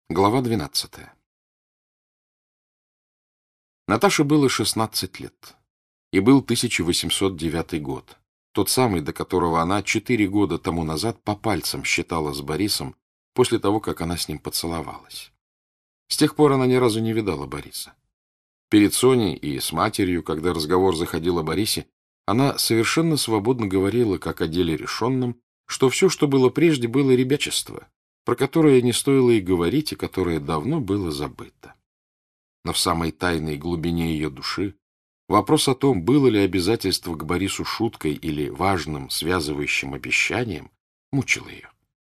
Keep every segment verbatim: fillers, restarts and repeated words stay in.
Глава двенадцатая. Наташе было шестнадцать лет, и был тысяча восемьсот девятый год, тот самый, до которого она четыре года тому назад по пальцам считала с Борисом после того, как она с ним поцеловалась. С тех пор она ни разу не видала Бориса. Перед Соней и с матерью, когда разговор заходил о Борисе, она совершенно свободно говорила, как о деле решенном, что все, что было прежде, было ребячество, про которое не стоило и говорить, и которое давно было забыто. Но в самой тайной глубине ее души вопрос о том, было ли обязательство к Борису шуткой или важным, связывающим обещанием, мучил ее.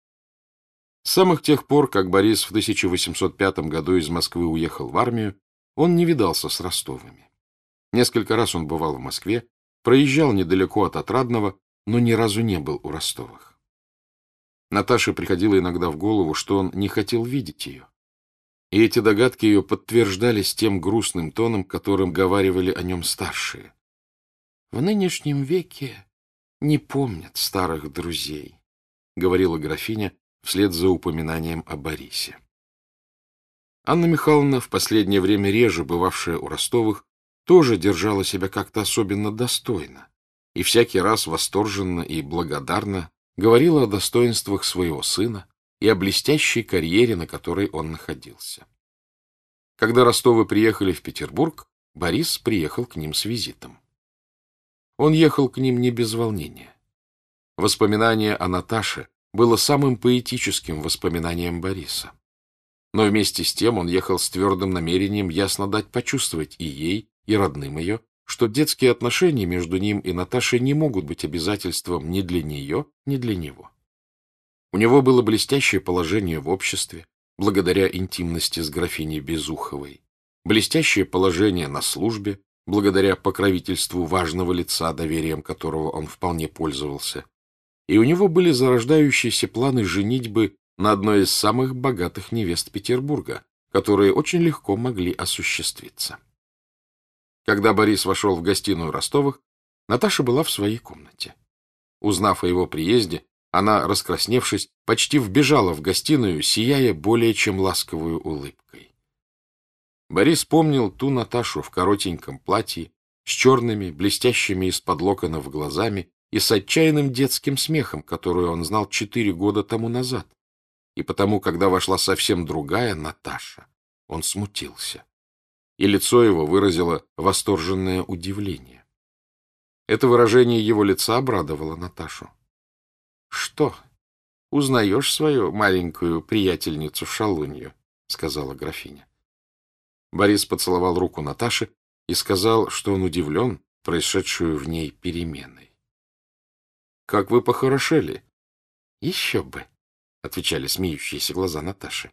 С самых тех пор, как Борис в тысяча восемьсот пятом году из Москвы уехал в армию, он не видался с Ростовыми. Несколько раз он бывал в Москве, проезжал недалеко от Отрадного, но ни разу не был у Ростовых. Наташе приходило иногда в голову, что он не хотел видеть ее. И эти догадки ее подтверждались тем грустным тоном, которым говаривали о нем старшие. «В нынешнем веке не помнят старых друзей», — говорила графиня вслед за упоминанием о Борисе. Анна Михайловна, в последнее время реже бывавшая у Ростовых, тоже держала себя как-то особенно достойно и всякий раз восторженно и благодарно говорила о достоинствах своего сына и о блестящей карьере, на которой он находился. Когда Ростовы приехали в Петербург, Борис приехал к ним с визитом. Он ехал к ним не без волнения. Воспоминание о Наташе было самым поэтическим воспоминанием Бориса. Но вместе с тем он ехал с твердым намерением ясно дать почувствовать и ей, и родным ее, что детские отношения между ним и Наташей не могут быть обязательством ни для нее, ни для него. У него было блестящее положение в обществе, благодаря интимности с графиней Безуховой, блестящее положение на службе, благодаря покровительству важного лица, доверием которого он вполне пользовался, и у него были зарождающиеся планы женитьбы на одной из самых богатых невест Петербурга, которые очень легко могли осуществиться. Когда Борис вошел в гостиную Ростовых, Наташа была в своей комнате. Узнав о его приезде, она, раскрасневшись, почти вбежала в гостиную, сияя более чем ласковой улыбкой. Борис помнил ту Наташу в коротеньком платье, с черными, блестящими из-под локонов глазами и с отчаянным детским смехом, которую он знал четыре года тому назад. И потому, когда вошла совсем другая Наташа, он смутился, и лицо его выразило восторженное удивление. Это выражение его лица обрадовало Наташу. — Что, узнаешь свою маленькую приятельницу-шалунью? — сказала графиня. Борис поцеловал руку Наташи и сказал, что он удивлен происшедшую в ней переменой. — Как вы похорошели! — Еще бы! — отвечали смеющиеся глаза Наташи.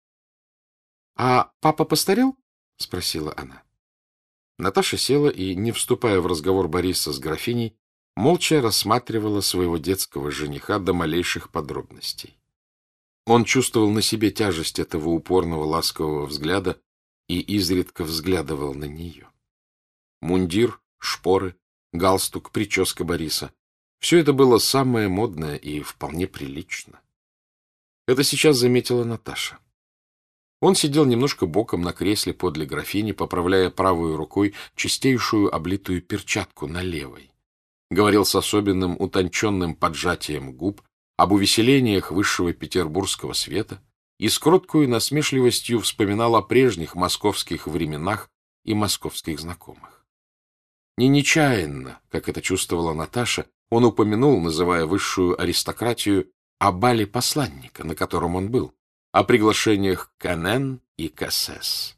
— А папа постарел? — спросила она. Наташа села и, не вступая в разговор Бориса с графиней, молча рассматривала своего детского жениха до малейших подробностей. Он чувствовал на себе тяжесть этого упорного ласкового взгляда и изредка взглядывал на нее. Мундир, шпоры, галстук, прическа Бориса — все это было самое модное и вполне прилично. Это сейчас заметила Наташа. Он сидел немножко боком на кресле подле графини, поправляя правой рукой чистейшую облитую перчатку на левой. Говорил с особенным утонченным поджатием губ об увеселениях высшего петербургского света и с кроткой насмешливостью вспоминал о прежних московских временах и московских знакомых. Не нечаянно, как это чувствовала Наташа, он упомянул, называя высшую аристократию, о бале посланника, на котором он был, о приглашениях к эн эн и к эс эс.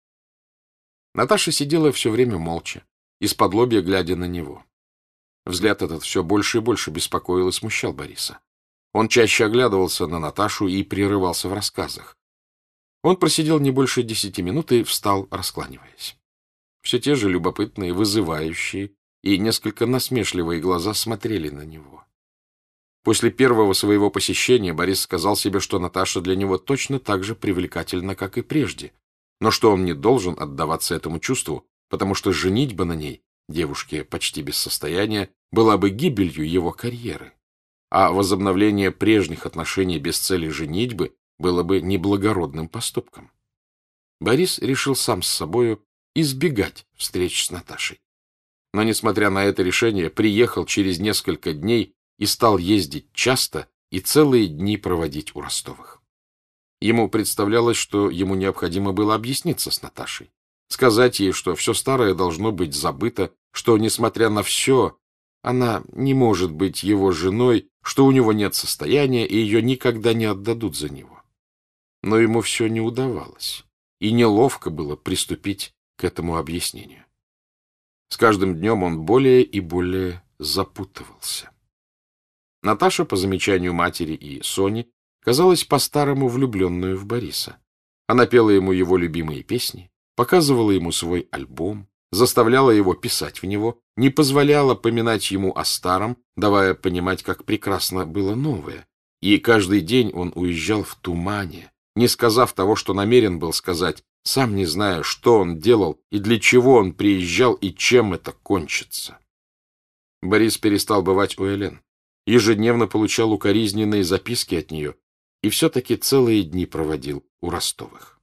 Наташа сидела все время молча, исподлобья глядя на него. Взгляд этот все больше и больше беспокоил и смущал Бориса. Он чаще оглядывался на Наташу и прерывался в рассказах. Он просидел не больше десяти минут и встал, раскланиваясь. Все те же любопытные, вызывающие и несколько насмешливые глаза смотрели на него. После первого своего посещения Борис сказал себе, что Наташа для него точно так же привлекательна, как и прежде, но что он не должен отдаваться этому чувству, потому что женитьба на ней, девушке почти без состояния, была бы гибелью его карьеры, а возобновление прежних отношений без цели женитьбы было бы неблагородным поступком. Борис решил сам с собою избегать встреч с Наташей. Но, несмотря на это решение, приехал через несколько дней и стал ездить часто и целые дни проводить у Ростовых. Ему представлялось, что ему необходимо было объясниться с Наташей, сказать ей, что все старое должно быть забыто, что, несмотря на все, она не может быть его женой, что у него нет состояния, и ее никогда не отдадут за него. Но ему все не удавалось, и неловко было приступить к этому объяснению. С каждым днем он более и более запутывался. Наташа, по замечанию матери и Сони, казалась по-старому влюбленную в Бориса. Она пела ему его любимые песни, показывала ему свой альбом, заставляла его писать в него, не позволяла поминать ему о старом, давая понимать, как прекрасно было новое. И каждый день он уезжал в тумане, не сказав того, что намерен был сказать, сам не зная, что он делал и для чего он приезжал и чем это кончится. Борис перестал бывать у Элен, ежедневно получал укоризненные записки от нее и все-таки целые дни проводил у Ростовых.